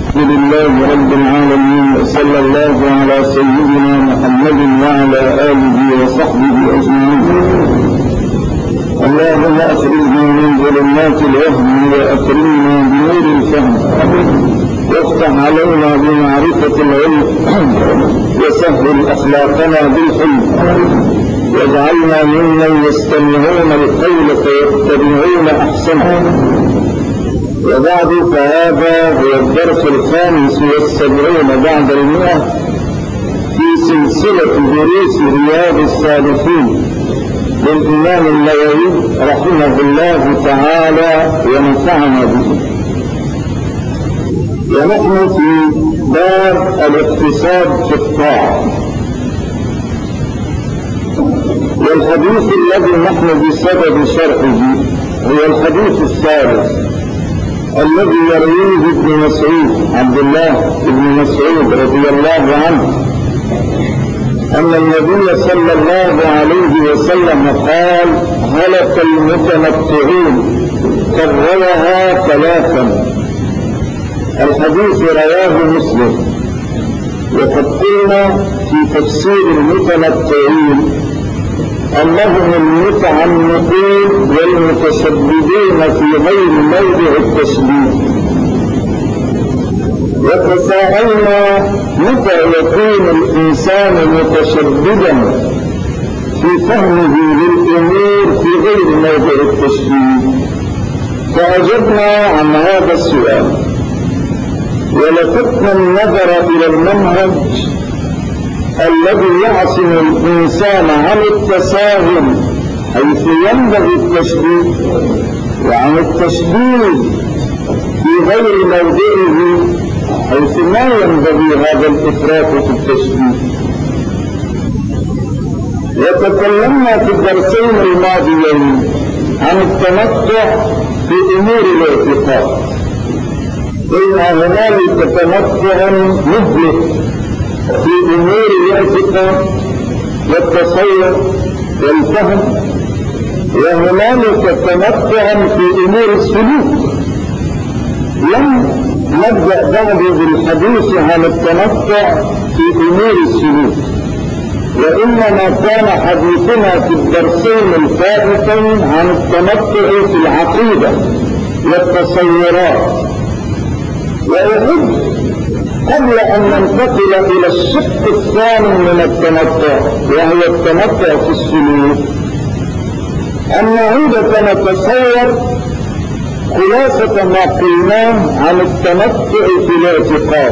الحمد لله رب العالمين، وصلى الله على سيدنا محمد وعلى آله وصحبه أجمعين. اللهم أخرجنا من ظلمات الوهم وأكرمنا بنور الفهم، وافتح علينا بمعرفة العلم، وسهل أخلاقنا بالحلم، واجعلنا ممن يستمعون القول فيتبعون أحسنه. وبعد، فهذا هو الدرس 75 بعد 100 في سلسلة دروس رياض الصالحين للإمام النووي رحمه الله تعالى ونفعنا به. ونحن في باب الاقتصاد في الطاعة، والحديث الذي نحن بصدد شرحه هو الحديث الثالث الذي يرويه ابن مسعود، عبد الله بن مسعود رضي الله عنه، أن النبي صلى الله عليه وسلم قال: هلك المتمتعون كررها 3. الحديث رواه مسلم. وقد قلنا في تفسير المتمتعين أنهم المتعمقين والمتشددين في غير موضع التشديد. وتساءلنا متى يكون الإنسان متشددا في فهمه للأمور في غير موضع التشديد، فأجبنا عن هذا السؤال، ولفتنا النظر إلى المنهج الذي يعصم الإنسان عن التساهل حيث ينبغي التشديد، وعن التشديد في غير موضعه حيث ما ينبغي هذا الإفراط في التشديد. وتكلمنا في الدرسين الماضيين عن التمتع في أمور الاعتقاد. قلنا هنالك تمتع مهلك في أمور الاعتقاد والتصور والفهم، وهنالك تمتع في أمور السلوك. لم نبدأ بعد بالحديث عن التمتع في أمور السلوك، وإنما كان حديثنا في الدرسين الفاتتين عن التمتع في العقيدة والتصورات. وأحب قبل أن ننتقل إلى الشق الثاني من التمتع وهو التمتع في السلوك أن نعيد فنتصور خلاصة ما قلناه عن التمتع في الاعتقاد.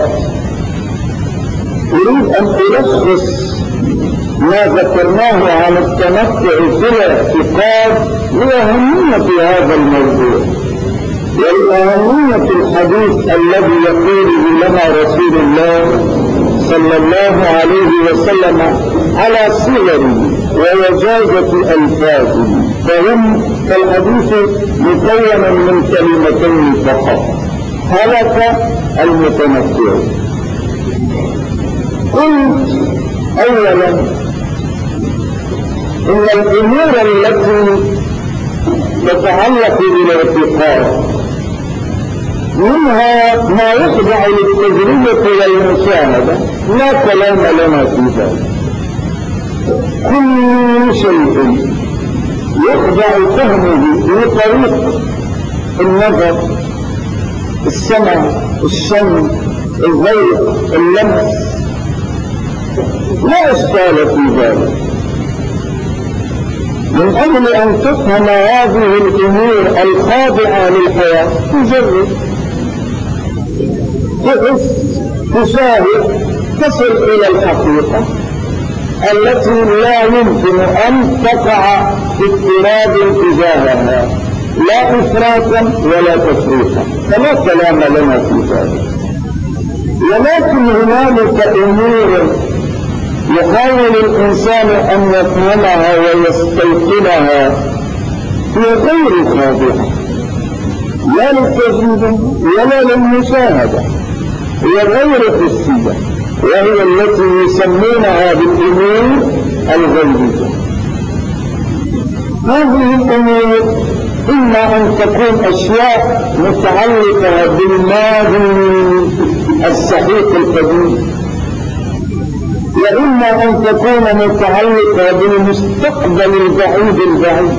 أريد أن ألخص ما ذكرناه عن التمتع في الاعتقاد لأهمية هذا الموضوع والأهمية الحديث الذي يقوله لنا رسول الله صلى الله عليه وسلم على صغره ووجازة ألفاظه، فالحديث مكون من كلمتين فقط: هلك المتمتع. قلت أولا إن الأمور التي تتعلق بالاعتقاد منها ما يخضع للتجربة والمشاهدة، لا كلام لنا في ذلك. كل شيء يخضع فهمه بطريق النظر، السمع، الشم، الذوق، اللمس، لا إشكال في ذلك. من أجل أن تفهم هذه الأمور الخاضعة للحياة تجرب، تحس، تشاهد، تصل إلى الحقيقة التي لا يمكن أن تقع في اضطراب تجاهها، لا إفراطا ولا تفريطا، فلا كلام لنا في ذلك. ولكن هنالك أمور يحاول الإنسان أن يفهمها ويستيقنها في غير خاضعة لا للتجربة ولا للمشاهدة، هي غير حسية، وهي التي يسمونها بالأمور الغيبية. هذه الأمور إما أن تكون أشياء متعلقة بالماضي السحيق القديم، وإما أن تكون متعلقة بالمستقبل البعيد البعيد،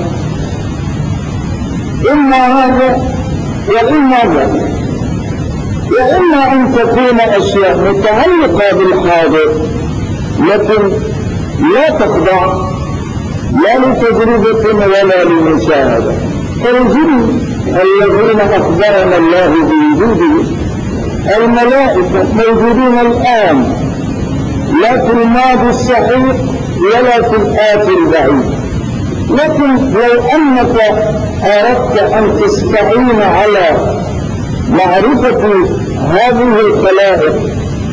إما هذا وإما ذاك، وإما أن تكون أشياء متعلقة بالحاضر لكن لا تخضع لا لتجربة ولا لمشاهدة، فالجن الذين أخبرنا الله بوجودهم الملائكة موجودون الآن لا في الماضي السحيق ولا في الآتي البعيد، لكن لو أنك أردت أن تستعين على معرفة هذه الخلائق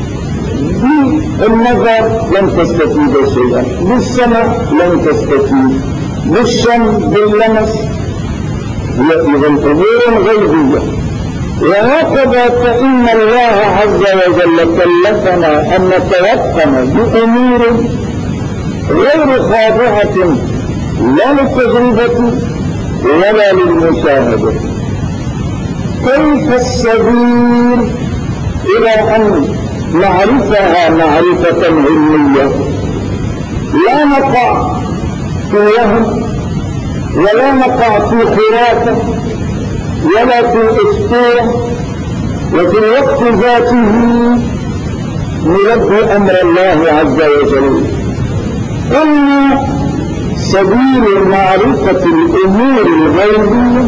بالنظر لن تستفيد شيئا، بالسمع لن تستفيد، بالشم باللمس هي إذا أمور غيبية. وهكذا فإن الله عز وجل كلفنا أن نتيقن بأمور غير خاضعة لا للتجربة ولا للمشاهدة. كيف السبيل إلى أن نعرفها معرفة علمية لا نقع في وهم ولا نقع في خرافة ولا في إفتاء، وفي الوقت ذاته نلبي أمر الله عز وجل. إن سبيل معرفة الأمور الغيبية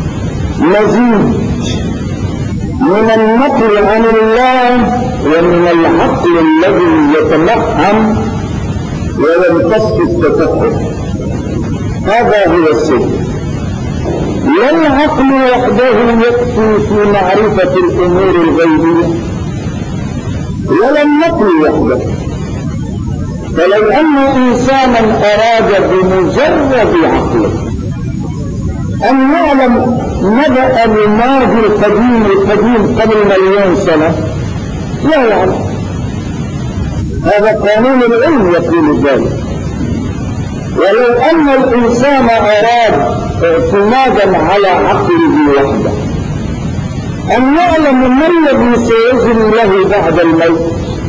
مزيج من النقل عن الله ومن العقل الذي يتمحن ويمتص التفكر، هذا هو السبيل. لا العقل وحده يكفي في معرفة الأمور الغيبية ولا النقل وحده، فلو أن إنسانا أراد بمجرد عقله أن يعلم نبأ الماضي القديم قبل مليون سنة لا يعلم، هذا قانون العلم يقول ذلك. ولو أن الإنسان أراد اعتمادا على عقله وحده أن يعلم ما الذي سيجري له بعد الموت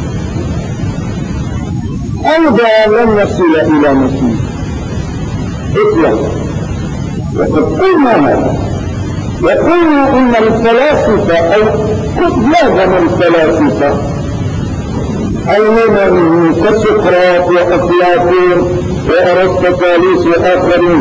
أيضا لن يصل إلى نتيجة إطلاقا. وقد قلنا هذا، وقلنا إن الفلاسفة أو قد لازم الفلاسفة المهم كسقراط وأفلاطون وأرسطاطاليس وآخرين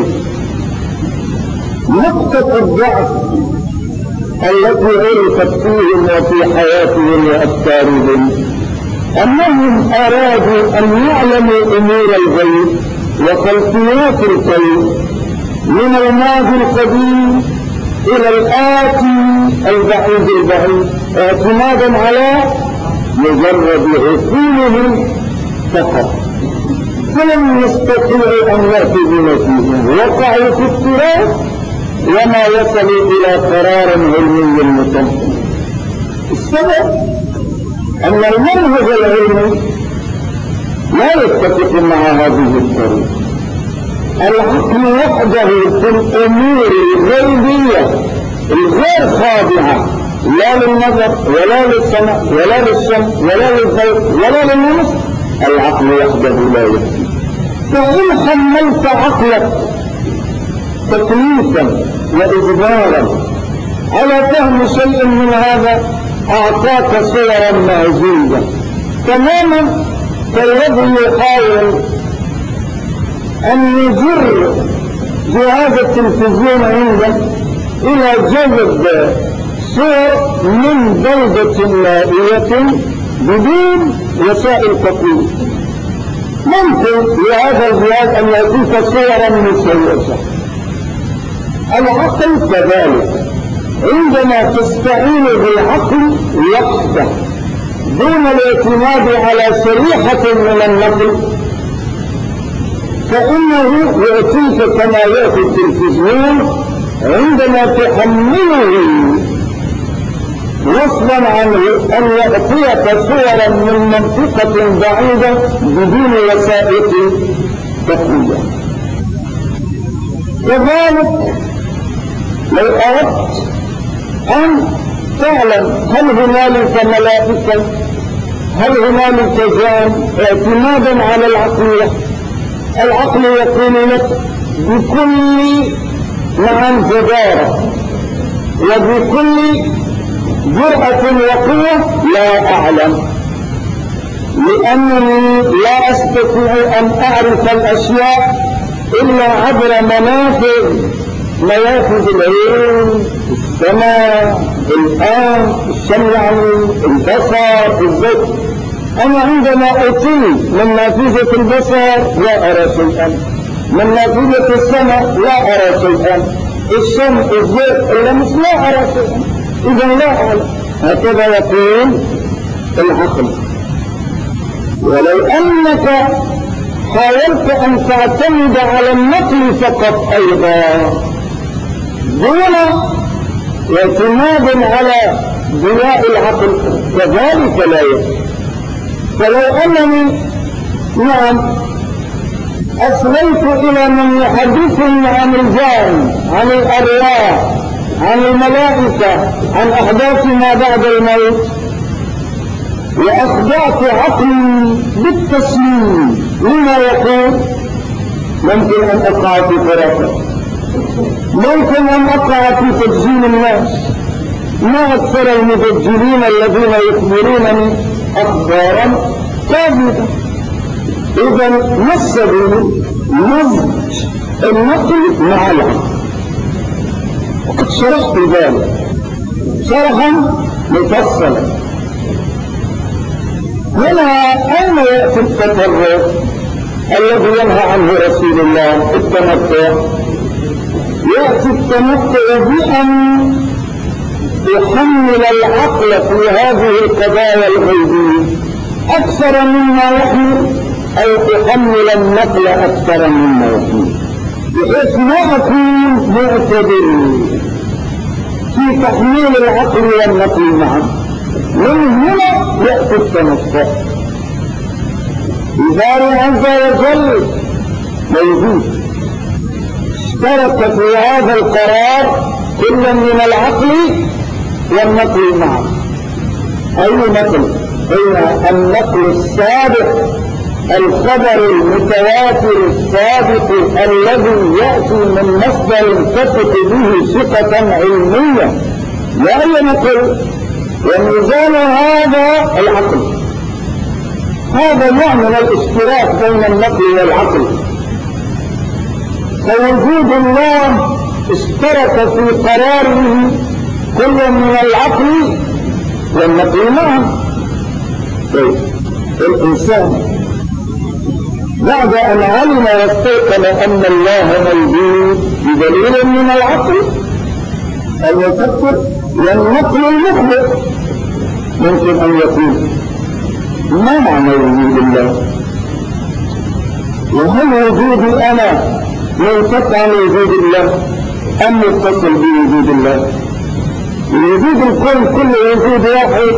نقطة الضعف التي عرفت فيهم وفي حياتهم وأفكارهم أنهم أرادوا أن يعلموا أمور الغيب وخلفيات الغيب من الماضي القديم إلى الآتي البعيد اعتمادا على مجرد عقولهم فقط، فلم يستطيعوا أن يأتوا بنتيجة، وقعوا في التراث وما وصلوا إلى قرار علمي متمكن. السبب أن المنهج العلمي لا يتفق مع هذه الطريقة. العقل وحده في الأمور الغيبية الغير خاضعة لا للنظر ولا للسمع ولا للشم ولا للذوق ولا لللمس، العقل وحده لا يكفي. فإن حملت عقلك تكليفا وإجبارا على فهم شيء من هذا أعطاك صورا معزولة تماما كالذي يحاول أن يجر جهاز التلفزيون عنده إلى جذب صور من بلدة مائية بدون وسائل تقويم. ممكن لهذا الجهاز أن يعطيك صورا مسيسة. العقل كذلك عندما تستعين بالعقل وحده دون الاعتماد على شريحة من النقل فإنه يعطيك كما يأتي التلفزيون عندما تحمله غصبا عنه أن يعطيك صورا من منطقة بعيدة بدون وسائل تقوية. كذلك لو أردت أن تعلم هل هنالك ملائكة؟ هل هنالك جان؟ اعتمادا على العقل. العقل يقول لك بكل جدارة وبكل جرأة وقوة لا أعلم، لأنني لا أستطيع أن أعرف الأشياء إلا عبر منافذ العين، السماء، الآن، السمع، البصر، الذكر. أنا عندما أطيل من نافذة البصر لا أرى شيئا، من نافذة السماء لا أرى شيئا، الشمس، الذكر، اللمس لا أرى شيئا، إذا لا أعلم. هكذا يقول العقل. ولو أنك حاولت أن تعتمد على النقل فقط أيضا دون اعتماد على ضياء العقل كذلك لا يكفي. فلو أنني أصليت إلى من يحدثني عن الجان، عن الأرواح، عن الملائكة، عن أحداث ما بعد الموت، وأخضعت عقلي بالتسليم لما يقول، ممكن أن أقع في فرقة، ممكن أن أقع في تدجيل الناس. ما أكثر المدجلين الذين يخبرونني أخبارا كاذبة. إذا نسبوا مزج النقل مع العقل، وقد شرحت ذلك شرحا مفصلا. هنا أين يأتي التطرف الذي ينهى عنه رسول الله؟ التمتع. يأتي التمتع بأن يحمل العقل في هذه القضايا الغيبية أكثر مما يحمل، أو يحمل النقل أكثر مما يحمل، بحيث ما أكون معتدل في تحميل العقل والنقل معا. من هنا يأتي التمتع. الباري عز وجل موجود، اشترك في هذا القرار كل من العقل والنقل معا. أي نقل؟ هي النقل السابق، الخبر المتواتر السابق الذي يأتي من مصدر تثق به ثقة علمية، لا ينقل. وميزان هذا العقل. هذا نوع من الاشتراك بين النقل والعقل. فوجود الله اشترك في قراره كل من العقل والنقل معا. الإنسان بعد أن علم واستيقن أن الله موجود بدليل من العقل المفكر والنقل المخبر، ممكن أن يقول ما معنى وجود الله؟ وهل وجودي أنا منقطع وجود الله أم متصل بوجود الله؟ وجود الكون كل وجود واحد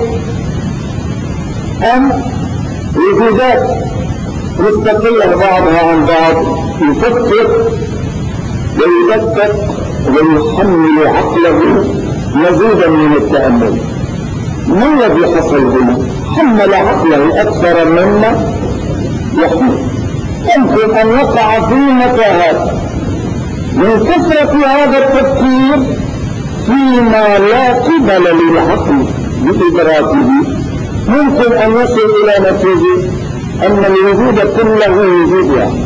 أم وجودات مستقلة بعضها عن بعض؟ يفكر ويدقق ويحمل عقله مزيدا من التأمل. ما الذي حصل هنا؟ حمل عقله أكثر مما يحمل. يمكن أن يقع في متاهات من كثرة هذا التفكير فيما لا قبل للعقل بإدراكه. ممكن أن يصل إلى نتيجة أن الوجود كله وجود واحد،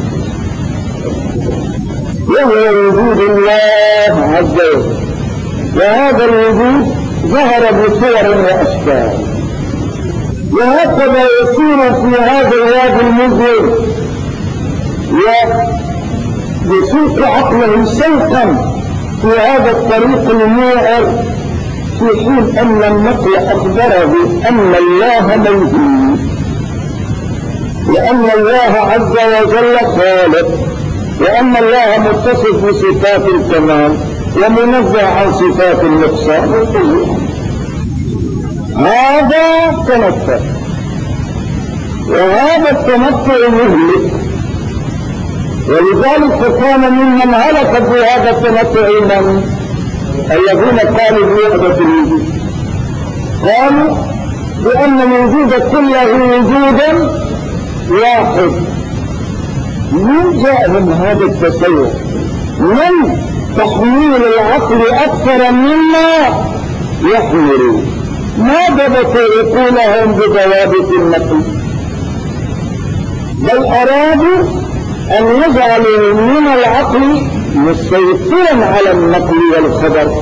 وهو وجود الله عز وجل. وهذا الوجود ظهر بصور وأشكال، وهكذا يسير في هذا الوادي المظلم ويسوق عقله شوقا في هذا الطريق الموعر، في حين أن النقل أخبره بأن الله موجود، لأن الله عز وجل خالق، وأن الله متصف بصفات الكمال ومنزه عن صفات النقصان. هذا تمتع، وهذا التمتع مهلك. ولذلك كان ممن هلك في هذا التمتع من الذين قالوا بوحدة الوجود، قالوا بأن الوجود كله وجودا واحد. من جاءهم هذا التصور؟ من تحميل العقل أكثر مما يحمل؟ ما ضبطوا عقولهم بضوابط النقل، بل أرادوا أن يجعلوا من العقل مسيطرا على النقل والخبر.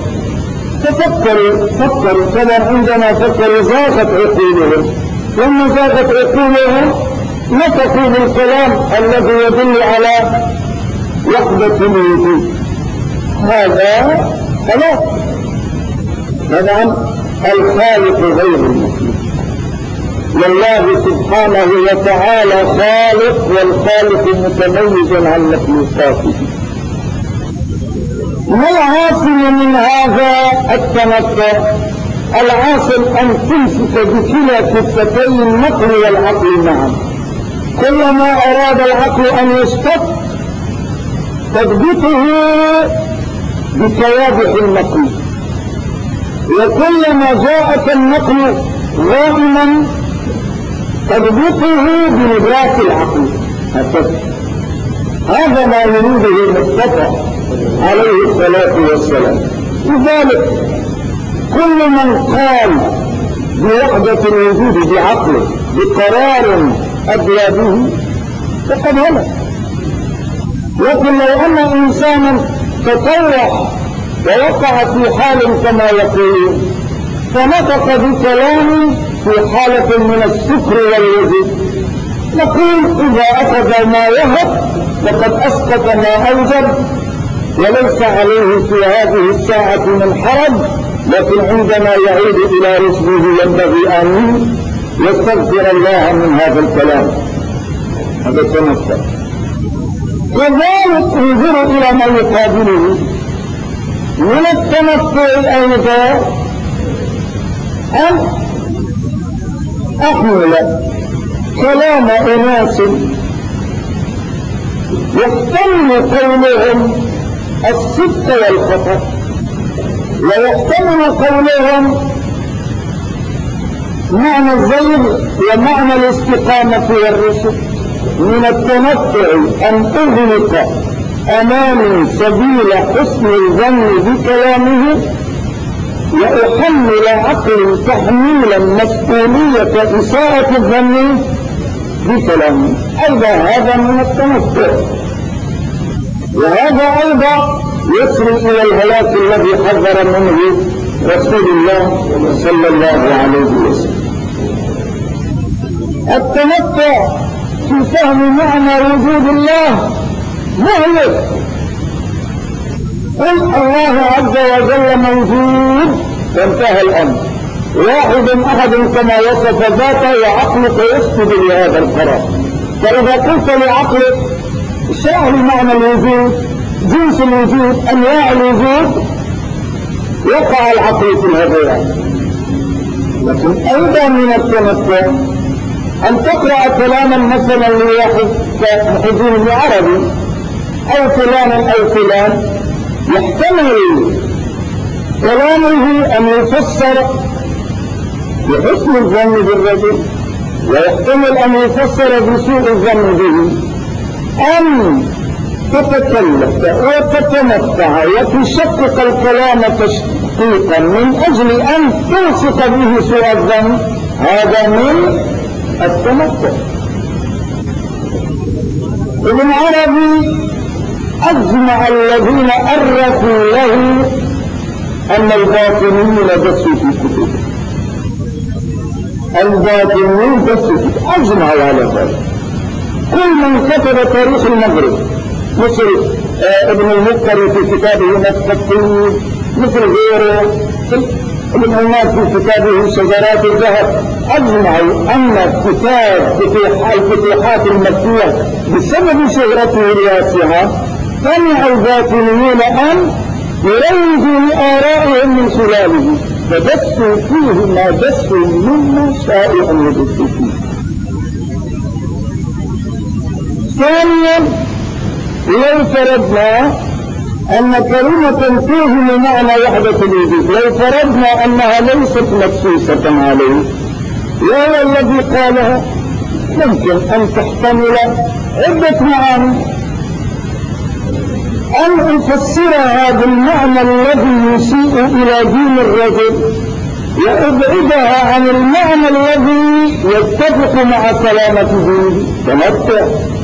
ففكروا كما عندما فكروا زاغت عقولهم، لما زاغت عقولهم نطقوا بالكلام الذي يدل على وحدة الوجود. هذا خلاص. طبعا الخالق غير المخلوق، والله سبحانه وتعالى خالق، والخالق متميز عن مخلوقاته. ما العاصم من هذا التمتع؟ العاصم أن تمسك بكلا كفتي النقل والعقل معا. كلما أراد العقل أن يشتد تضبطه بكوابح النقل، وكلما جاءك النقل غائما تضبطه بنبرات العقل. هذا ما يريده المصطفى عليه الصلاة والسلام. لذلك كل من قال بوحدة الوجود بعقله بقرار أدلى به فقد هلك. لكن لو أن إنسانا تطوع ووقع في حال كما يقول فنطق بكلام في حالة من السكر والوجود، نقول إذا أخذ ما يهب فقد أسقط ما أوجب، وليس عليه في هذه الساعة من حرج، لكن عندما يعود إلى رشده ينبغي أن يستغفر الله من هذا الكلام. هذا التمتع. كذلك انظروا إلى ما يقابله من التمتع أيضا أن أحمل كلام أناس يحتمل قولهم الصدق والخطأ، ويحتمل قولهم معنى الزيغ ومعنى الاستقامة والرشد. من التمتع أن أغلق أمامي سبيل حسن الظن بكلامه، وأحمل عقلي تحميلا مسؤولية إساءة الظن بكلامه. أيضا هذا من التمتع، وهذا أيضا يسري إلى الهلاك الذي حذر منه رسول الله صلى الله عليه وسلم. التمتع في فهم معنى وجود الله مهلك. قل الله عز وجل موجود وانتهى الأمر، واحد أحد كما وصف ذاته، وعقلك يسجد لهذا القرار. فإذا قلت لعقلك شأن معنى الوجود، جنس الوجود، أنواع الوجود، وقع العقل في الهذيان. لكن أيضا من التمتع أن تقرأ كلاما مثلا لواحد كمحجين العربي أو فلان أو فلان، يحتمل كلامه أن يفسر بحسن الظن بالرجل، ويحتمل أن يفسر بسوء الظن به. أن تتكلف وتتمتع وتشقق الكلام تشقيقا من أجل أن تلصق به سوء الظن، هذا من التمتع. ابن عربي أجمع الذين أرخوا له أن الباطنين دسوا في كتبه، الباطنين دسوا في كتبه، أجمعوا على ذلك. كل من كتب تاريخ المغرب مثل ابن المذكر في كتابه نفس الطيب، مثل غيره ابن الناس في كتابه شجرات الذهب، أجمعوا أن كتاب الفتوحات المكية بسبب شهرته الواسعة سمع الباطنيين أن يروجوا لآرائهم من خلاله، فدسوا فيه ما دسوا مما شاءوا أن يدسوا فيه. ثانيا، لو فرضنا أن كلمة توهم معنى وحدة الوجود لو فرضنا أنها ليست مخصوصة عليه وهو الذي قالها ممكن أن تحتمل عدة معاني، أن أفسرها بالمعنى الذي يسيء إلى دين الرجل وأبعدها عن المعنى الذي يتفق مع سلامة دينه تمتع،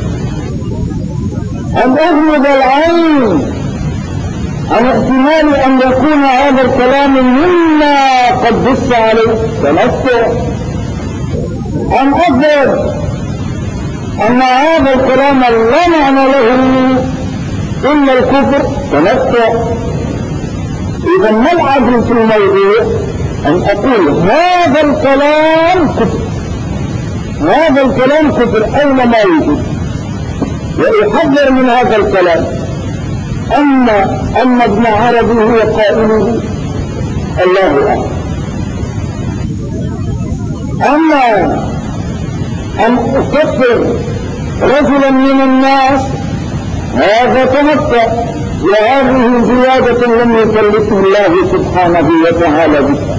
أن أغمض العين عن احتمال أن يكون هذا الكلام مما قد دس عليه تمتع، أن أظهر أن هذا الكلام لا معنى له إلا الكفر تمتع. إذا ما العدل في الموضوع؟ أن أقول هذا الكلام كفر، هذا الكلام كفر أينما يوجد، ويحذر من هذا الكلام أن ابن عربي هو قائله الله أعلم. أما أن أكفر رجلا من الناس هذا تمتع، وهذه زيادة لم يكلفه الله سبحانه وتعالى بها.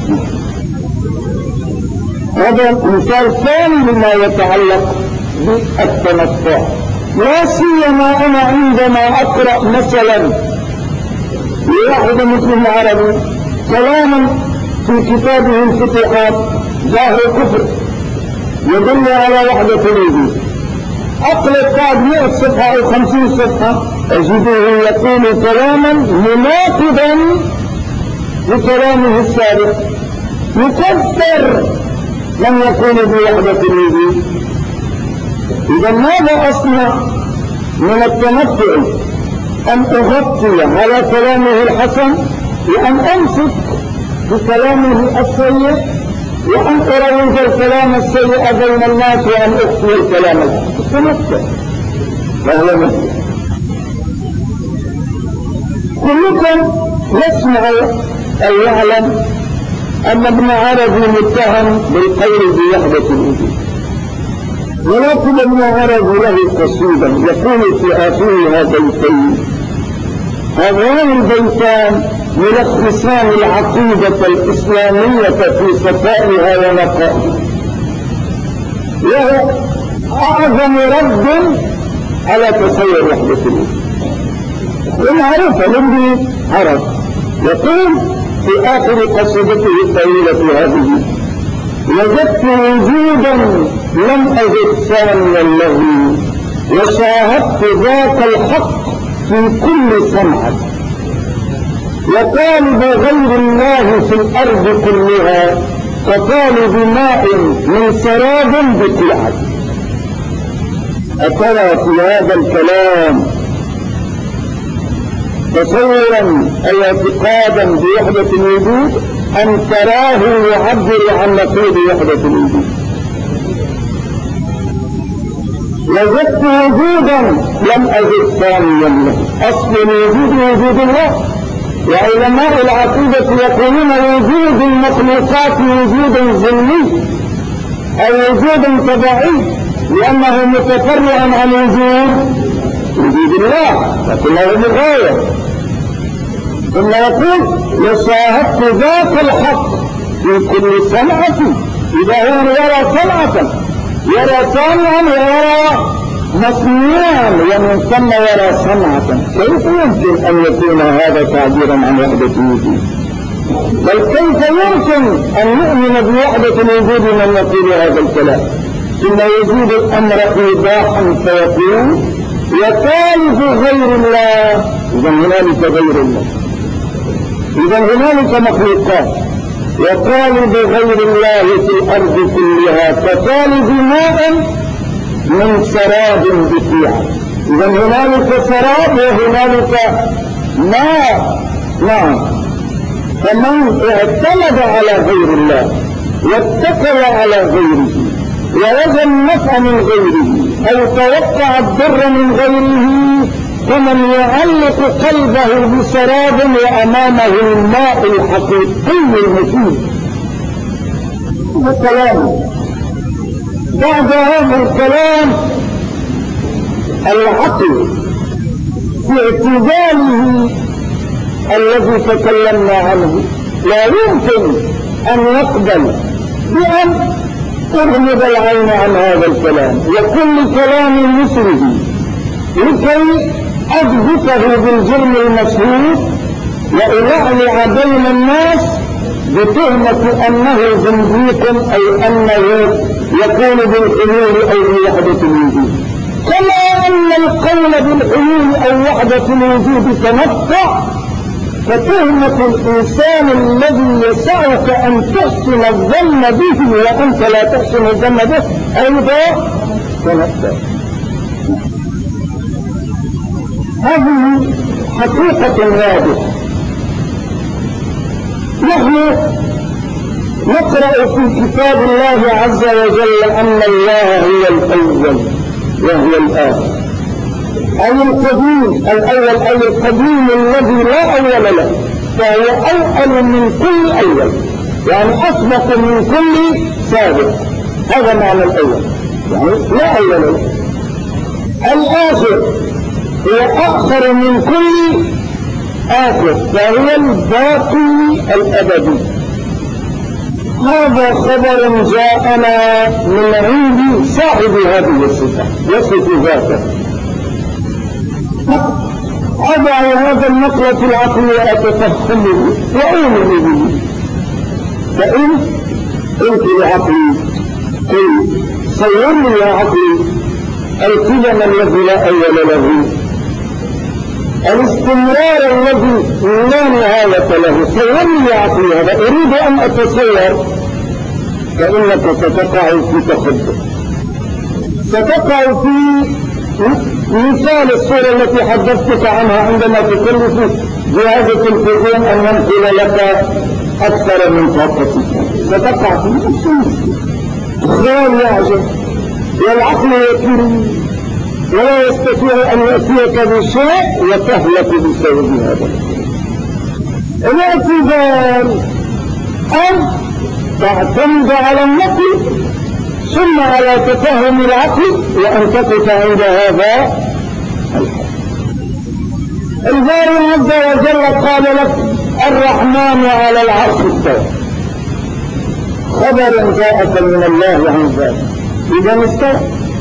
هذا مثال ثاني لما يتعلق بالتمتع، لا سيما أنا عندما أقرأ مثلا لواحد مسلم عربي كلاما في كتابه الفتوحات ظاهر كفر يدل على وحدة الوجود، أقلب بعد 100 صفحة أو 50 صفحة أجده يقول كلاما مناقضا لكلامه السابق، يكفر من يكون بوحدة الوجود. إذا ماذا أصنع من التمتع؟ أن أغطي على كلامه الحسن وأن أمسك بكلامه السيء وأن أروج الكلام السيء بين الناس وأن أخفي الكلام التمتع، وهو مثل كلكم يسمع أو يعلم أن ابن عربي متهم بالقول بوحدة الوجود، ولكن ابن عربي له قصيدا يقول في آخرها بيتين، هذان البيتان يلخصان العقيدة الإسلامية في صفائها ونقائها، وهو أعظم رد على تصور وحدة الوجود والمعروفة لابن عربي. يقول في آخر قصيدته الطويلة هذه: وجدت وجودا لم أجد ثانيا له، وشاهدت ذاك الحق في كل صنعة، وطالب غير الله في الأرض كلها كطالب ماء من سراب بقلعة. أترى في هذا الكلام تصورا أو اعتقادا بوحدة الوجود أن تراه يعبر عن نقيض وحدة الوجود؟ وجدت وجودا لم أجد ثانيا له، أصل الوجود وجود الله، وعلماء العقيدة يقولون وجود المخلوقات وجود ظلي أو وجود تبعي لأنه متفرع عن وجود الله، لكنه مغاير. ثم يقول وشاهدت ذاك الحق في كل صنعة، إذا هو يرى صنعة يرى صانعا ويرى مصنوعا ومن ثم يرى صنعة، كيف يمكن أن يكون هذا تعبيرا عن وحدة الوجود؟ بل كيف يمكن أن نؤمن بوحدة الوجود من يقول هذا الكلام؟ ثم يزيد الأمر إيضاحا فيقول وطالب غير الله، إذا هنالك غير الله، إذا هنالك مخلوقات، وطالب غير الله في الأرض كلها كطالب ماء من سراب بقيعة. إذا هنالك سراب وهنالك ماء. نعم، فمن اعتمد على غير الله واتكل على غيره ووجد النفع من غيره أو توقع الضر من غيره كمن يعلق قلبه بسراب وأمامه الماء الحقيقي المفيد. وكلامه بعد هذا الكلام العقل باعتداله الذي تكلمنا عنه لا يمكن أن يقبل بأن تغمض العين عن هذا الكلام وكل كلام مثله لكي أضبطه بالجرم المشهور وألعلع بين الناس بتهمة أنه زنديق أي أنه يكون بالحلول أو بوحدة الوجود، كما أن القول بالحلول أو وحدة الوجود تنفع، فتهمة الإنسان الذي يسعك أن تحسن الظن به وأنت لا تحسن الظن به أيضا تنفع. هذه حقيقة واضحة. نحن نقرأ في كتاب الله عز وجل أن الله هو الأول وهو الآخر، أي القديم الأول أي القديم الذي لا أول له، فهو أول من كل أول، يعني أسبق من كل سابق، هذا معنى الأول، يعني لا أول له. الآخر هو آخر من كل آخر، فهو الباقي الأبدي. هذا خبر جاءنا من عند صاحب هذه الصفة يصف ذاته. أضع هذا النقلة العقلية أتفهمه وأؤمن به، فإن قلت لعقلي قل صورني يا عقلي القدم الذي لا أول له، الاستمرار الذي لا نهاية له، صورني يا عقلي هذا، أريد أن أتصور، فإنك ستقع في تخبط، ستقع في مثال الصورة التي حدثتك عنها عندما تكلف جهاز التلفزيون أن ينقل لك أكثر من طاقتك، ستقع في نفس خيال يعجب، والعقل يكير ولا يستطيع أن يأتيك بشيء وتهلك بسبب هذا. الاعتبار أن تعتمد على النقل ثم على تفهم العقل وأن تقف عند هذا الحد. الباري عز وجل قال لك الرحمن على العرش استوى، خبر جاءك من الله عن ذلك، إذا استوى،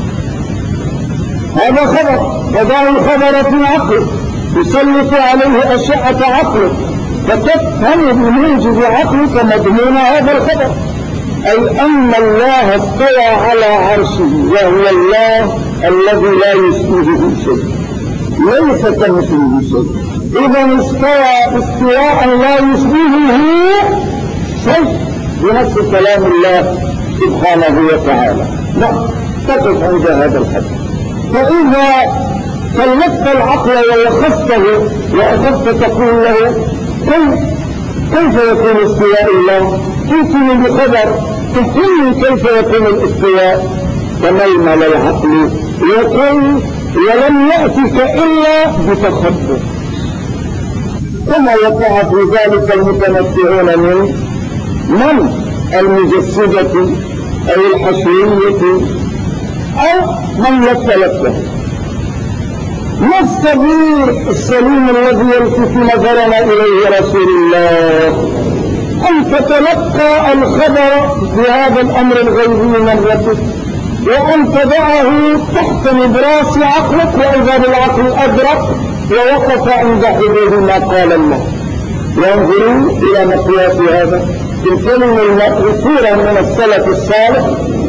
هذا خبر، وضع الخبر في عقله، يسلط عليه أشعة عقله، فتفهم بموجب عقلك مضمون هذا الخبر، أي أن الله استوى على عرشه، وهو الله الذي لا يشبهه شيء، ليس كمثله شيء. إذا استوى استواء لا يشبهه شيء بنفس كلام الله سبحانه وتعالى. لا تقف عند هذا الحد. فإذا كلفت العقل ويخفته وأخذت تقول له كيف يكون استواء الله؟ ائتني بخبر تفهمني كيف يكون الاستواء، تململ العقل يقول ولم يأتك إلا بتخبط، كما يقع في ذلك المتمتعون من المجسدة أو الحشوية أو من يتلفه. ما السبيل السليم الذي يلفت نظرنا إليه رسول الله؟ أن تتلقى الخبر بهذا الأمر الغيبي من ربك، وأن تضعه تحت مدراس عقلك، وإذا بالعقل أدرك ووقف عند حدود ما قال الله. وانظروا إلى مقياس هذا في الكلمة المأثورة من السلف الصالح،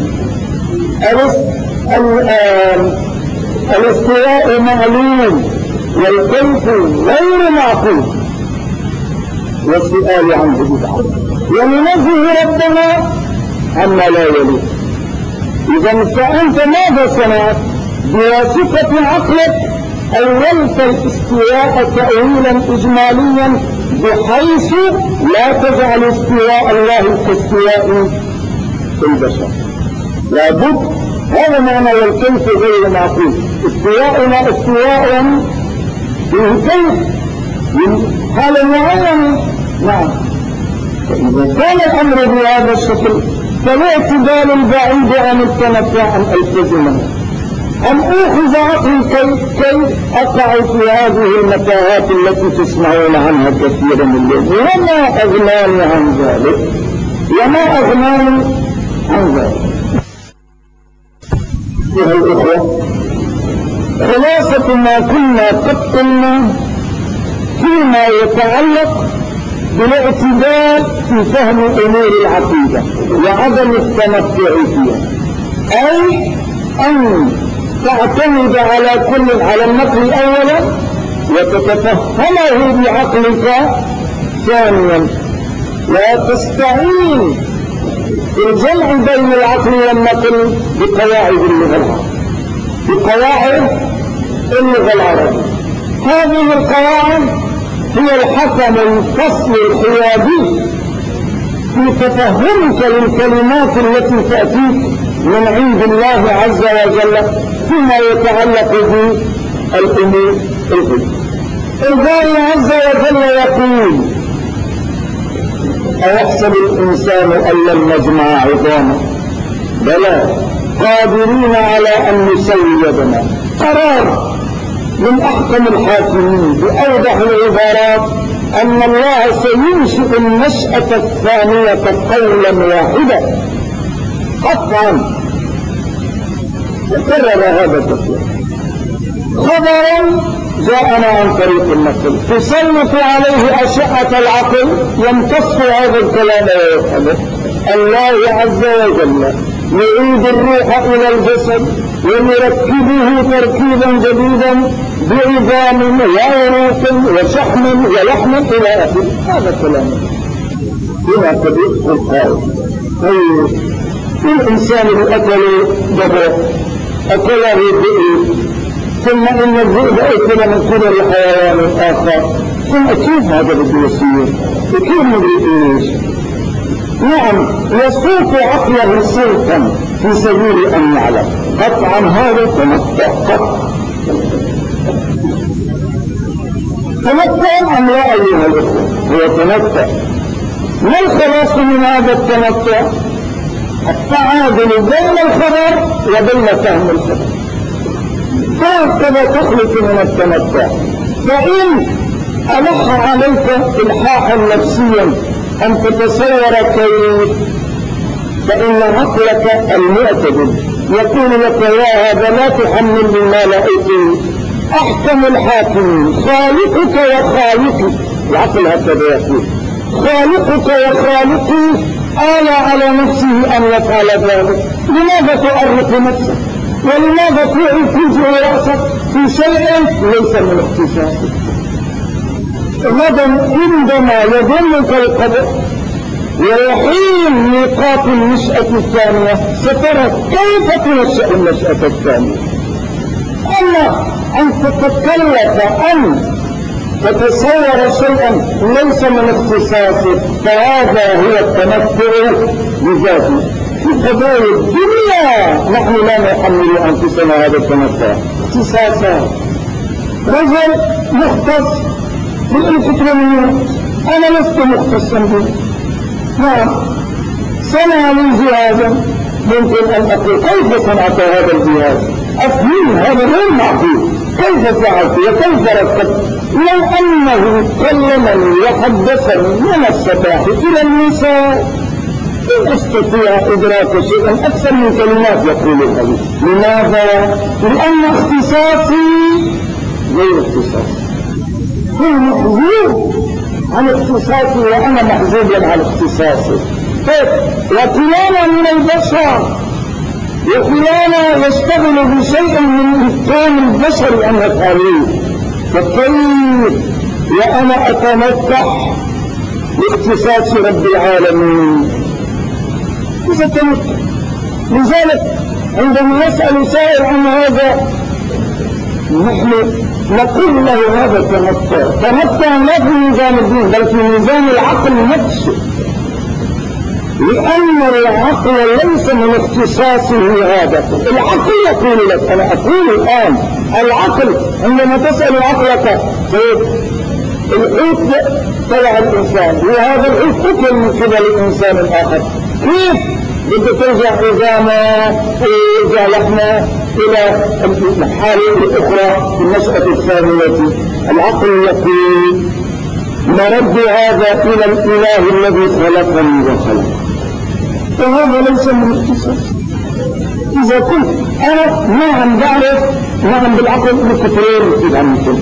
الاستواء معلوم والكيف غير معقول، والسؤال عنه بدعة، وننزه ربنا عما لا يليق. إذا فأنت ماذا صنعت؟ بواسطة عقلك أولت الاستواء تأويلا إجماليا بحيث لا تجعل استواء الله كاستواء البشر، لابد. هذا معنى والكيف غير معقول. استواءنا استواء فيه كيف من حال معين، نعم. فإذا كان الأمر بهذا الشكل فالاعتدال البعيد عن التنفع أن ألتزمه، أم أخذ عقلي كي أقع في هذه المتاهات التي تسمعون عنها كثيرا اليوم؟ وما أغناني عن ذلك، وما أغناني عن ذلك. أيها الإخوة، خلاصة ما كنا قد قلنا فيما يتعلق بالاعتدال في فهم أمور العقيدة وعدم التمتع فيها، أي أن تعتمد على على النقل أولا وتتفهمه بعقلك ثانيا، وتستعين في الجمع بين العقل والنقل بقواعد اللغة العربية، بقواعد اللغة العربية. هذه القواعد هي الحكم الفصل الحيادي في تفهمك للكلمات التي تأتيك من عند الله عز وجل فيما يتعلق بالأمور الغيبية. الله عز وجل يقول: أيحسب الإنسان أن لن نجمع عظامه؟ بلى قادرين على أن نسوي بنانه. قرار من أحكم الحاكمين بأوضح العبارات أن الله سينشئ النشأة الثانية قولا واحدا قطعا، وكرر هذا كثيرا. خبرا جاءنا عن طريق النقل تسلط عليه أشعة العقل يمتص هذا الكلام ويفهمه. الله عز وجل يعيد الروح إلى الجسد ويركبه تركيبا جديدا بعظام وعروق وشحم ولحم إلى آخره. هذا كلام هنا طبيعة القائل. الإنسان أكل ضبع، أكله الذئب، ثم إن الذئب أكل من قبل حيوان آخر، ثم أكيد هذا بده يصير، أكيد مدري إيش. نعم، يسوق عقله سلطا في سبيل أن يعلم. قطعا هذا تمتع قطعا. تمتع أم لا أيها الأخوة؟ هو تمتع. ما الخلاص من هذا التمتع؟ التعادل بين الخبر وبين فهم الخبر. فهكذا تخلص من التمتع. فإن ألح عليك إلحاحا نفسيا أن تتصور كيف، فإن عقلك المعتدل يقول لك: يا هذا لا تحمل ما لا أطيق. أحكم الحاكمين خالقك وخالقي، العقل هكذا يقول: خالقك وخالقي آل على نفسه أن يفعل ذلك. لماذا تؤرق نفسك؟ ولماذا توجه رأسك في شيء ليس من اختصاصك؟ غدا عندما يظنك القدر ويحين ميقات النشأة الثانية سترى كيف تنشأ النشأة الثانية. أما أن تتكلف أن تتصور شيئا ليس من اختصاصك فهذا هو التمتع بذاته. في قضايا الدنيا نحن لا نحمل أنفسنا هذا التمتع. اختصاصات رجل مختص بالإلكترونيات، أنا لست مختصا به. نعم، صنع لي جهازا، ممكن أن أقول: كيف صنعت هذا الجهاز؟ أفهم، هذا غير معقول. كيف فعلت وكيف ركبت؟ لو أنه كلمني وحدثني من الصباح إلى المساء لن أستطيع إدراك شيئا أكثر من كلمات يقول الحديث. لماذا؟ لأن اختصاصي غير اختصاصي. هو محزوب عن اختصاصي وأنا محزوب عن اختصاصي. وكلانا من البشر، وكلانا يشتغل بشيء من إتقان البشر أن يفعلوه. فكيف وأنا أتمتع باختصاص رب العالمين؟ كيف أتمتع؟ لذلك عندما يسأل سائل عن هذا نحن نقول له: هذا تمتع لا في ميزان الدين بل في ميزان العقل نفسه، لأن العقل ليس من اختصاصه هذا. العقل يقول لك، أنا أقول الآن العقل عندما تسأل عقلك الحوت تبع الإنسان وهذا الحوت قتل من قبل الإنسان الآخر، كيف بدك ترجع عظاما ويرجع لحنا إلى الحالة الأخرى في النشأة الثانية. العقل يقول مرد هذا إلى الإله الذي خلقني وخلق، وهذا ليس من اختصاص. إذا كنت أنا ما عم بعرف ما عم بالعقل بالكفرين كيف عم يكون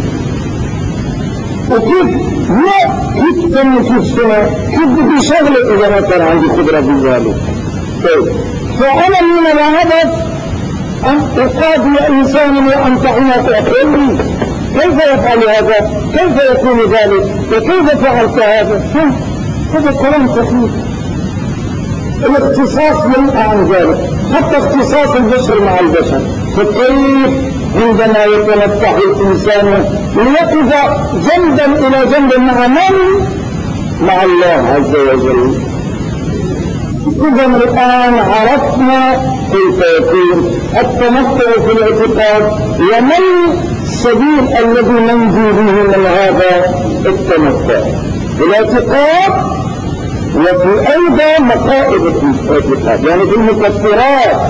وكيف كيف تم كيف سنة كيف بدي شغلة إذا ما كان عندي قدرة في ذلك. طيب فأنا من الهدف أن أقاضي إنسانا وأن تعينك أخرى. كيف يفعل هذا؟ كيف يكون ذلك؟ وكيف فعلت هذا؟ هذا كلام سخيف. الاختصاص ينقع عن ذلك، حتى اختصاص البشر مع البشر. فكيف عندما يتنفح الإنسان ليقف جنبا إلى جنب مع من؟ مع الله عز وجل. إذا الآن عرفنا كيف يكون التمتع في الاعتقاد ومن السبيل الذي ننجو به من هذا التمتع في الاعتقاد، وفي أيضا مصائب الاعتقاد. يعني في المكفرات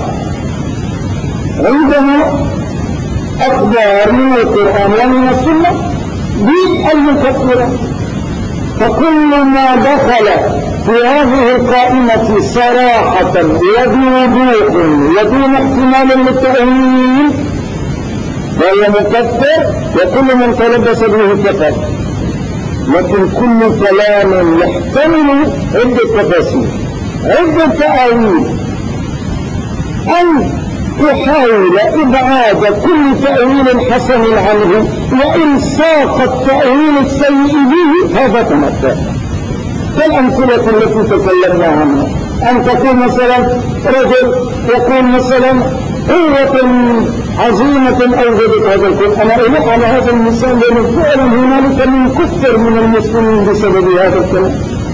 عندنا أخبار من القرآن ومن السنة بالمكفرات، فكل ما دخل في هذه القائمة صراحة وبوضوح ودون احتمال للتأويل فهو مكفر، وكل من تلبس به كفر. لكن كل كلام يحتمل عدة تفاسير عدة تأويل، أن تحاول إبعاد كل تأويل حسن عنه وإلصاق التأويل السيء به، هذا تمتع. كالأمثلة التي تكلمنا عنها، أن تكون مثلا رجل يكون مثلا قوة عظيمة أوجدت هذا الكون. أنا ألوح على هذا المثال لأنه فعلا هنالك من كثر من المسلمين بسبب هذا الكلام.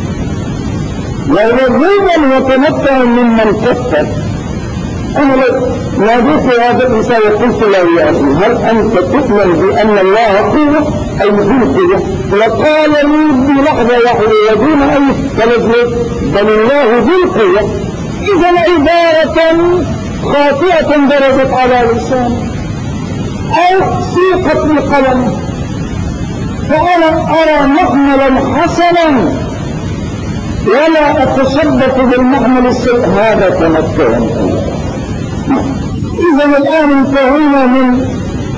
وهو ظلما وتمتع ممن كفر. أنا ناديت هذا الإنسان وقلت له يا أخي هل أنت تؤمن بأن الله قوة أي ذو قوة؟ وقال لي بلحظة واحدة ودون أي تلذذ بل الله ذو القوة. إذا عبارة خاطئة درجت على لسانه أو سيقت بقلم، فأنا أرى محملا حسنا ولا أتشبث بالمحمل السيء، هذا تمتع. إذا الآن انتهينا من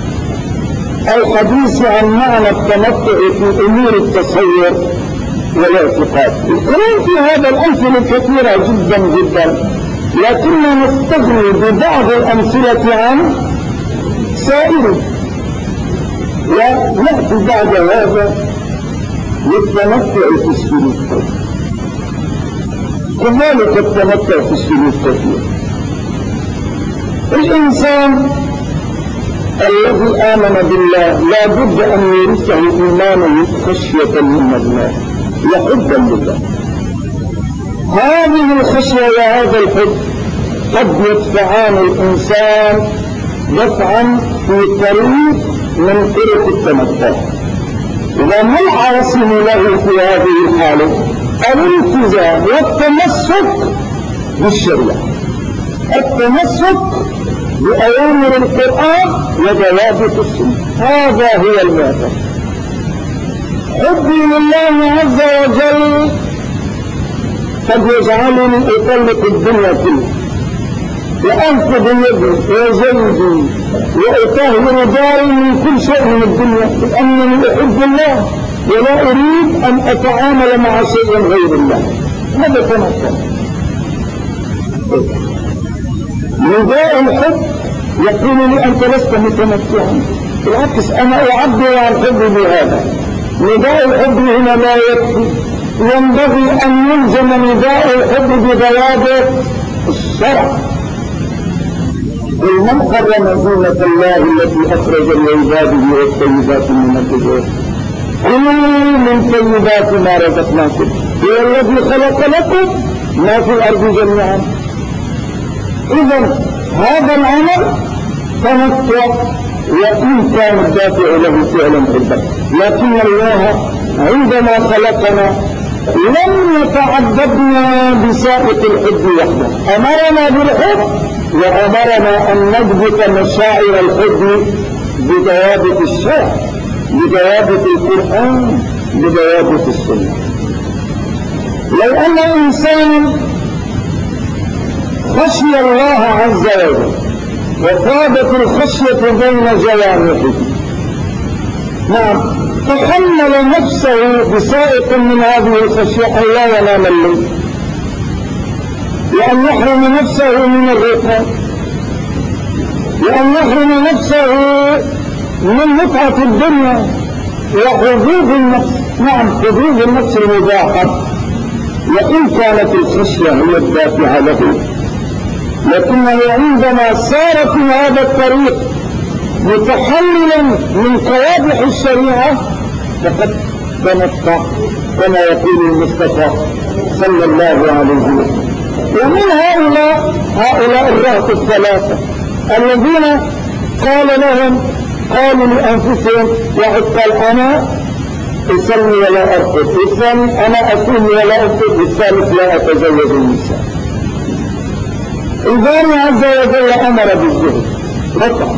الحديث عن معنى التمتع في أمور التصور والاعتقاد. الكلام في هذا الأمثلة كثيرة جدا جدا، لكننا نستغني ببعض الأمثلة عن سائره، ونأتي بعد هذا للتمتع في السلوك. كذلك التمتع في السلوك كثير. الإنسان الذي آمن بالله لا بد أن يرثه إيمانه خشية من الله وحبا لله. هذه الخشية وهذا الحب قد يدفعان الإنسان دفعا في طريق من طرق التمتع. إذا ما العاصم له في هذه الحالة؟ الالتزام والتمسك بالشريعة، التمسك بأوامر القرآن وضوابط السنة، هذا هو المعتقد. حبي لله عز وجل قد يجعلني أطلق الدنيا كلها وأنفض يدي وزوجي وأطهر داري من كل شيء من الدنيا، لأنني أحب الله ولا أريد أن أتعامل مع شيء غير الله. هذا تمتع. نداء الحب يقول لي أنت لست متمتعا، بالعكس أنا أعبر عن حبي بهذا. نداء الحب هنا لا يكفي، ينبغي أن يلزم نداء الحب بضوابط الشرع. قل من حرم زينة الله التي أخرج لعباده والطيبات من الرزق، كلوا من طيبات ما رزقناكم، هو الذي خلق لكم ما في الأرض جميعا. إذا هذا العمل تمتع وإن كان الدافع له فعلا حبا، لكن الله عندما خلقنا لم يتعبدنا بسائق الحب وحده، أمرنا بالحب وأمرنا أن نضبط مشاعر الحب بضوابط الشرع، بضوابط القرآن، بضوابط السنة. لو أن إنسانا خشي الله عز وجل وفاضت الخشية بين جوانحه، نعم، تحمل نفسه بسائق من هذه الخشية أن لا ينام الليل، وأن يحرم نفسه من الرقى، وأن يحرم نفسه من متعة الدنيا وحظوظ النفس، نعم، حظوظ النفس المباحة، وإن كانت الخشية هي الدافعة له، لكنه عندما سار في هذا الطريق متحملا من قوادح الشريعة فقد تمتع كما يقول المصطفى صلى الله عليه وسلم. ومن هؤلاء الرهط الثلاثة الذين قالوا لأنفسهم، واحد قال أنا أصلي ولا أرقد، الثاني أنا أصوم ولا أفطر، الثالث لا أتزوج النساء. الباري عز وجل أمر بالزهد قطعا.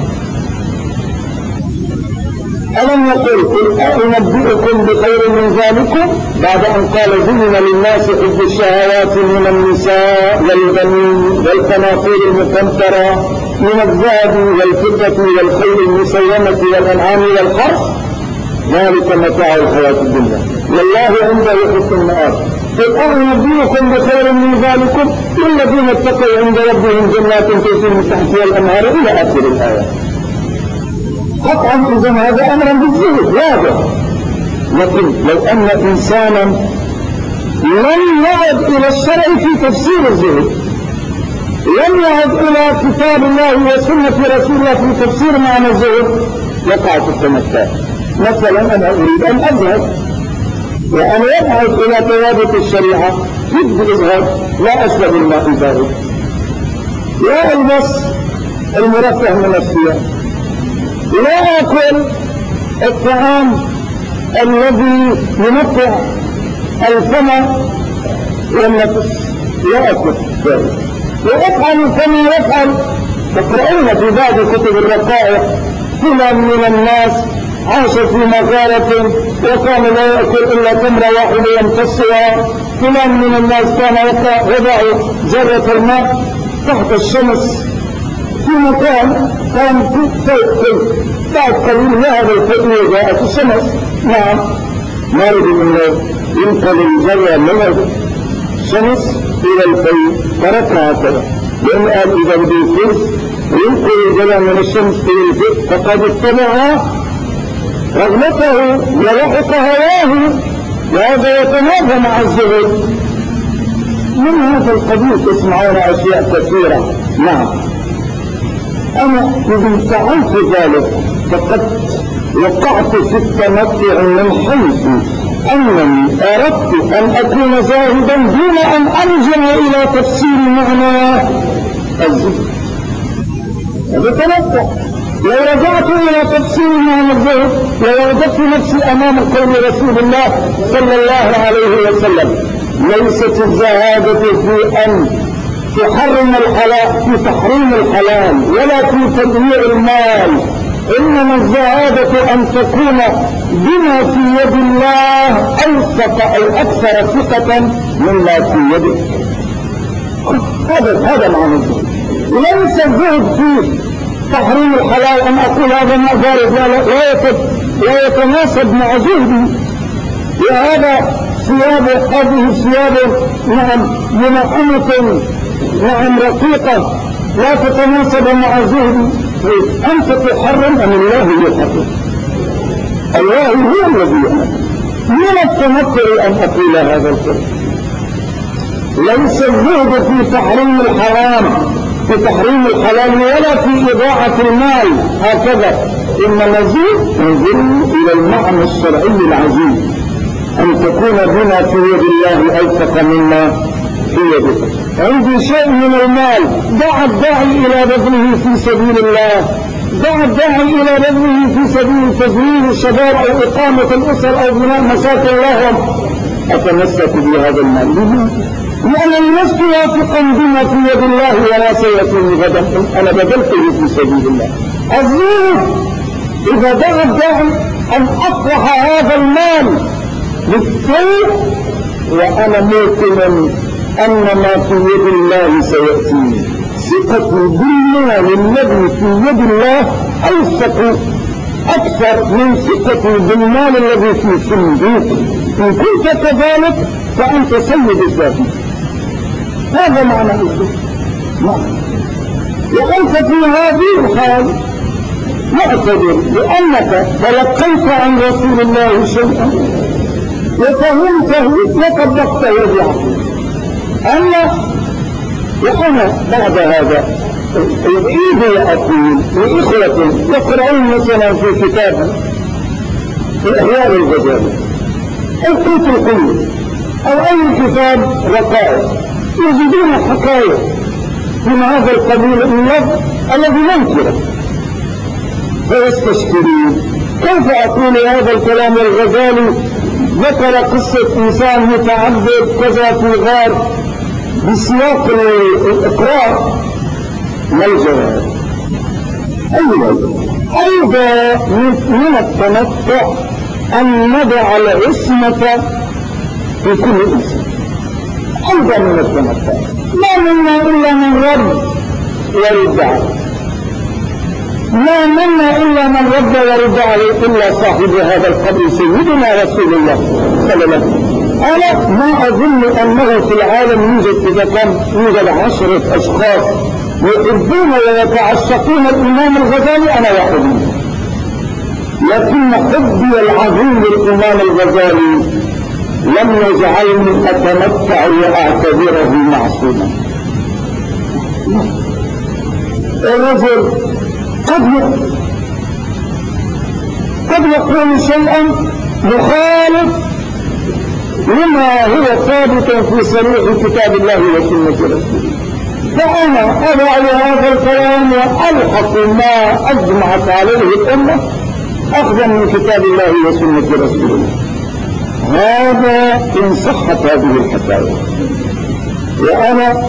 ألم يقل قل أنبئكم بخير من ذلكم بعد أن قال زين للناس حب الشهوات من النساء والبنين والقناطير المقنطرة من الذهب والفضة والخيل المسومة والأنعام والحرث ذلك متاع الحياة الدنيا والله عنده حسن المآب. قل أنبئكم بخير من ذلكم الذين اتقوا عند ربهم جنات تجري من تحتها الأنهار إلى آخر الآية. قطعا إذن هذا أمرا بالزهد واضح. لكن لو أن إنسانا لم يعد إلى الشرع في تفسير الزهد، لم يعد إلى كتاب الله وسنة رسول الله في تفسير معنى الزهد، وقع في التمتع. مثلا أنا أريد أن أذهب وأنا يبعد إلى ثوابت الشريعة جد إذهب، لا أشرب الماء البارد، لا ألبس المرفه من الثياب، لا أكل الطعام الذي يمتع الفم والنفس، لا أكل ذلك، وأفعل كما يفعل. تقرؤون في بعض كتب الرقائق فلان من الناس عاش في مغارة وكان لا يأكل إلا تمرة واحدة يمتصها، فلان من الناس كان يضع جرة الماء تحت الشمس في مكان كان فوق بعد قليل هذا الفتوى جاءت الشمس، نعم، مارد منه ينقل الجرة من الشمس إلى الفيل تركها هكذا، لأن قال إذا بدي يفوز وينقل الجرة من الشمس إلى الفيل فقد اتبع رغبته ولحق هواه، وهذا يتنافى مع الزهد. من هذا القبيل تسمعون أشياء كثيرة. نعم، أنا إذا فعلت ذلك فقد وقعت في التمتع من حيث أنني أردت أن أكون زاهدا دون أن أرجع إلى تفسير معنى الزهد. هذا تمتع. لو رجعت إلى تفسير معنى الزهد لوجدت نفسي أمام قول رسول الله صلى الله عليه وسلم: ليست الزهادة في أن تحرم الحلال، في تحريم الحلال ولا في تضييع المال، إنما الزهادة أن تكون بما في يد الله أوثق أو أكثر ثقة مما في يدك. هذا معنى الزهد. ليس الزهد في تحريم الحلال أن أقول هذا ما بارد، لا يتناسب مع زهدي، وهذا ثياب، هذه ثياب نعم منعمة، نعم رقيقة، لا تتناسب مع زهدي. أنت تحرم أم الله يحرم؟ الله هو الذي يحرم. من التمتع أن أقول هذا الكلام. ليس الزهد في تحريم الحرام، في تحريم الحلال، ولا في إضاعة المال هكذا، إنما الزهد ينظر إلى المعنى الشرعي العظيم، أن تكون بما في يد الله أوثق مما في يدك. عندي شيء من المال، دع الداعي إلى بذله في سبيل الله، دع الداعي إلى بذله في سبيل تزويد الشباب أو إقامة الأسر أو بناء مساكن لهم، أتمسك بهذا المال. لأنني لست واثقا بما في يد الله ولا سيكون غدا. أنا بذلته في سبيل الله. الزهد إذا دعا الداعي أن أطرح هذا المال للسوء وأنا موقن أن ما في يد الله سيأتيني. ثقتي بالمال الذي في يد الله أوثق أكثر من ثقتي بالمال الذي في صندوق. إن كنت كذلك فأنت سيد الذاتي. هذا معنى الزهد. وأنت في هذه الحال معتذر لأنك تلقيت عن رسول الله شيئا وفهمته وطبقته بعقلك. أما وأنا بعد هذا أعيد وأقول لإخوة يقرؤون مثلا في كتاب في إحياء الغزالي أو قوت القلوب أو أي كتاب رقائق يجدون حكاية من هذا القبيل الذي ينكره فيستشكرون. كيف أقول هذا الكلام؟ الغزالي ذكر قصة إنسان متعبد كذا في غار بسياق الإقرار. ما الجواب؟ أيضا من التمتع أن ندع العصمة في كل إنسان. أيضا من التمتع ما منا إلا من رد ورد عليه. ما منا إلا من رد ورد عليه إلا صاحب هذا القبر سيدنا رسول الله صلى الله عليه وسلم. أنا ما أظن أنه في العالم يوجد 10 أشخاص يحبون ويتعشقون الإمام الغزالي. أنا واحد منهم. لكن حبي العظيم للإمام الغزالي لم يجعلني أتمتع وأعتبره معصوما. الرجل قد يقول شيئا مخالف لما هو ثابت في صريح كتاب الله وسنة رسوله، فأنا أضع هذا الكلام وألحق ما أجمعت عليه الأمة أخذا من كتاب الله وسنة رسوله. هذا إن صحت هذه الحكاية. وأنا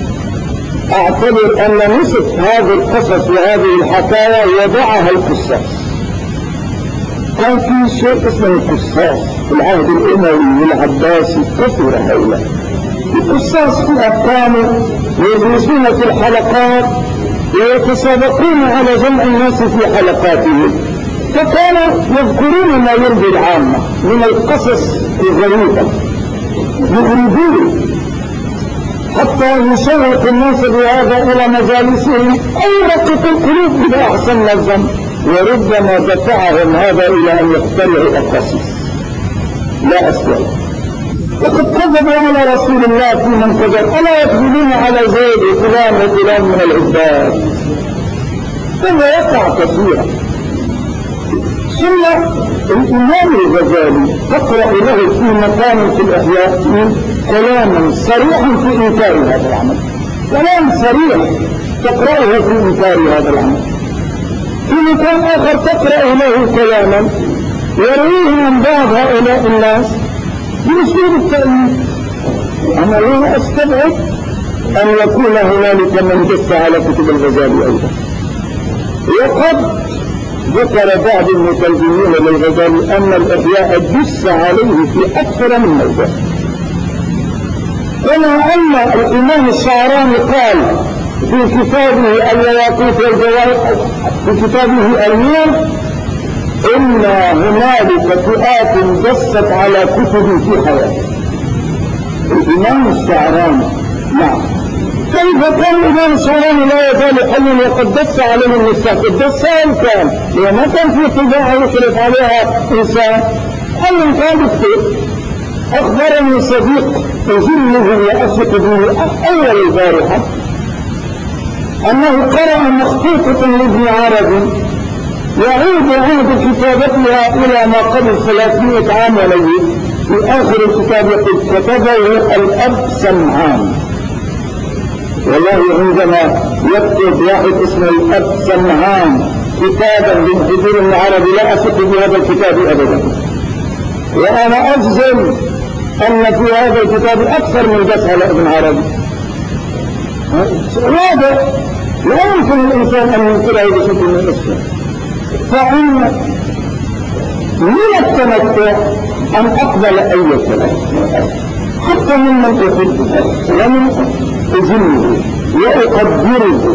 أعتبر أن نصف هذه القصص وهذه الحكاية وضعها القصاص. كان في شيء اسمه القصاص في العهد الأموي والعباسي، كثر هؤلاء القصاص. كانوا يجلسون في الحلقات ويتسابقون على جمع الناس في حلقاتهم، فكانوا يذكرون ما يرضي العامة من القصص الغريبة يريدون حتى يشوق الناس بهذا إلى مجالسهم أو يرقق القلوب إذا أحسن الظن، وربما دفعهم هذا إلى أن يخترعوا القصص. لا أسأل. وقد كذبوا على رسول الله في من كذب، ألا يكذبون على زيد وفلان وفلان من العباد. ثم يقع كثيرا. ثم الإمام الغزالي تقرأ له في مكان في الإحياء كلاما صريحا في إنكار هذا العمل. كلام صريح تقرأه في إنكار هذا العمل. في مكان آخر تقرأ له كلاما يرويه عن بعض هؤلاء الناس بأسلوب التأويل. أنا لا أستبعد أن يكون هنالك من دس على كتب الغزالي أيضا. وقد ذكر بعض المترجمين للغزالي أن الإحياء دس عليه في أكثر من موضع، كما أن الإمام الشعراني قال في كتابه الياقوت والجواهر في كتابه المير إن هنالك فئات دست على كتبي في حياتي. الإمام الشعراني نعم. كيف كان الإمام الشعراني لا يزال حيا وقد دس عليه المستحق؟ الدسان كان وما كان في طباعة يخلف عليها إنسان. أولا كان دكتور. أخبرني صديق أظنه وأثق به أول البارحة أنه قرأ مخطوطة لابن عربي يعود عهد كتابتها إلى ما قبل 300 عام وليل. في آخر الكتاب يقول كتبه الأب سمعان. والله عندما يكتب واحد اسمه الأب سمعان كتابا من حجر العربي لا أثق بهذا الكتاب أبدا. وأنا أجزم أن في هذا الكتاب أكثر من دفع لابن عربي. هذا لا يمكن الإنسان أن ينكره بشكل من الأشياء. فإن من التمتع أن أقبل أي كلام حتى ممن أحبه ومن أجله وأقدره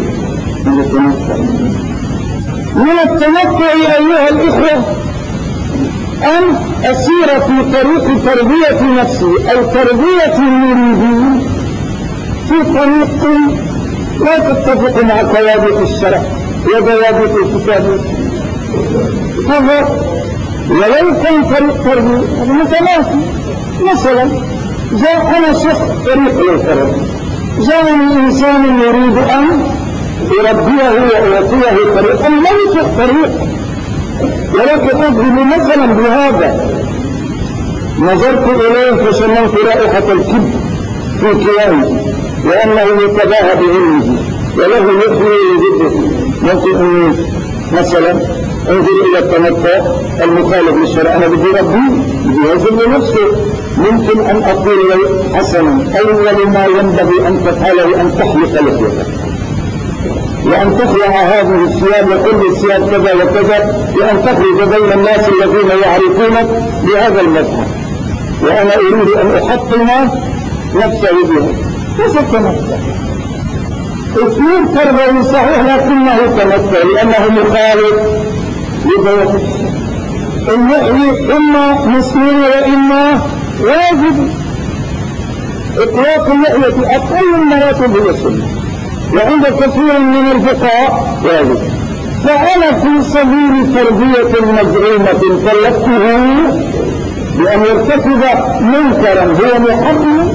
من التمتع أيها الإخوة أن أسير في طريق تربية نفسي أو تربية المريدين في طريق لا تتفق مع ضوابط الشرع وضوابط الكتاب. هذا ولو كان طريق تربية متناسب. مثلا جاءنا شخص طريق للفرد، جاءني إنسان يريد أن يربيه ويعطيه طريقا ليس طريق، ولكن أضرب مثلا بهذا. نظرت إليه فشممت رائحة الكبر في كيانه وأنه يتباهى بعلمه وله يخلي جده. ممكن أن مثلا انظر إلى التمتع المخالف للشرع، أنا بدي ربي بدي يهزم لنفسه. ممكن أن أقول له حسنا أول ما ينبغي أن تفعله أن تحلق لحيتك وأن تخلع هذه الثياب وكل الثياب كذا وكذا، وأن تخرج بين الناس الذين يعرفونك بهذا المذهب، وأنا أريد أن أحطم نفسه بها. هذا التمتع اسلوب تربوي صحيح لكنه تمتع لأنه مخالف لضوابط النهي، إما مسلم وإما واجب. إطلاق اللحية أقل المراتب هي السنة، وعند كثير من الفقهاء واجب. فأنا في سبيل تربية مزعومة كلفته بأن يرتكب منكرا هو محرم،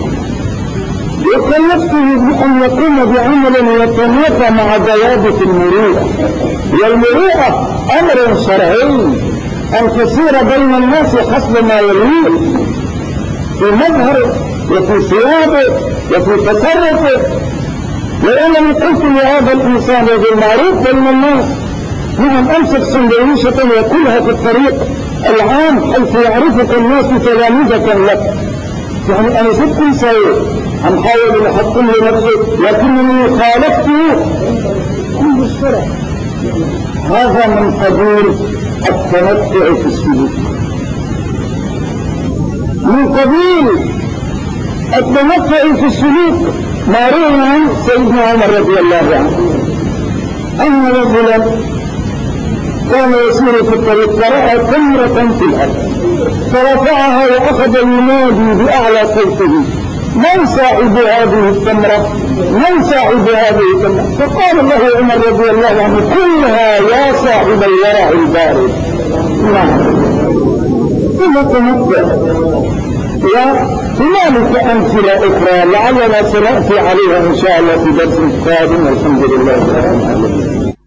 وكلفته بأن يقوم بعمل يتنافى مع ضوابط المروءة. والمروءة أمر شرعي أن تسير بين الناس حسب ما يريد في مظهره وفي ثيابه وفي تصرفه. وأنا قلت لهذا الإنسان بالمعروف بين الناس، نعم أمسك سندويشة ويأكلها في الطريق العام حيث يعرفك الناس تلاميذة لك. يعني أنا ست سيء عم حاول أحكم لنفسه لكنني خالفته عند الشرع. هذا من قبيل التمتع في السلوك. من قبيل التمتع في السلوك ما روى عن سيدنا عمر رضي الله عنه أن رجلا كان يسير في الطريق فرأى تمرة في الأرض فرفعها وأخذ ينادي بأعلى صوته: من صاحب هذه التمرة؟ من صاحب هذه التمرة؟ فقال له عمر رضي الله عنه: كلها يا صاحب الورع البارد. نعم، ثم تمتع. وهنالك أمثلة أخرى لعلنا سنأتي عليها إن شاء الله في درس قادم، والحمد لله رب العالمين.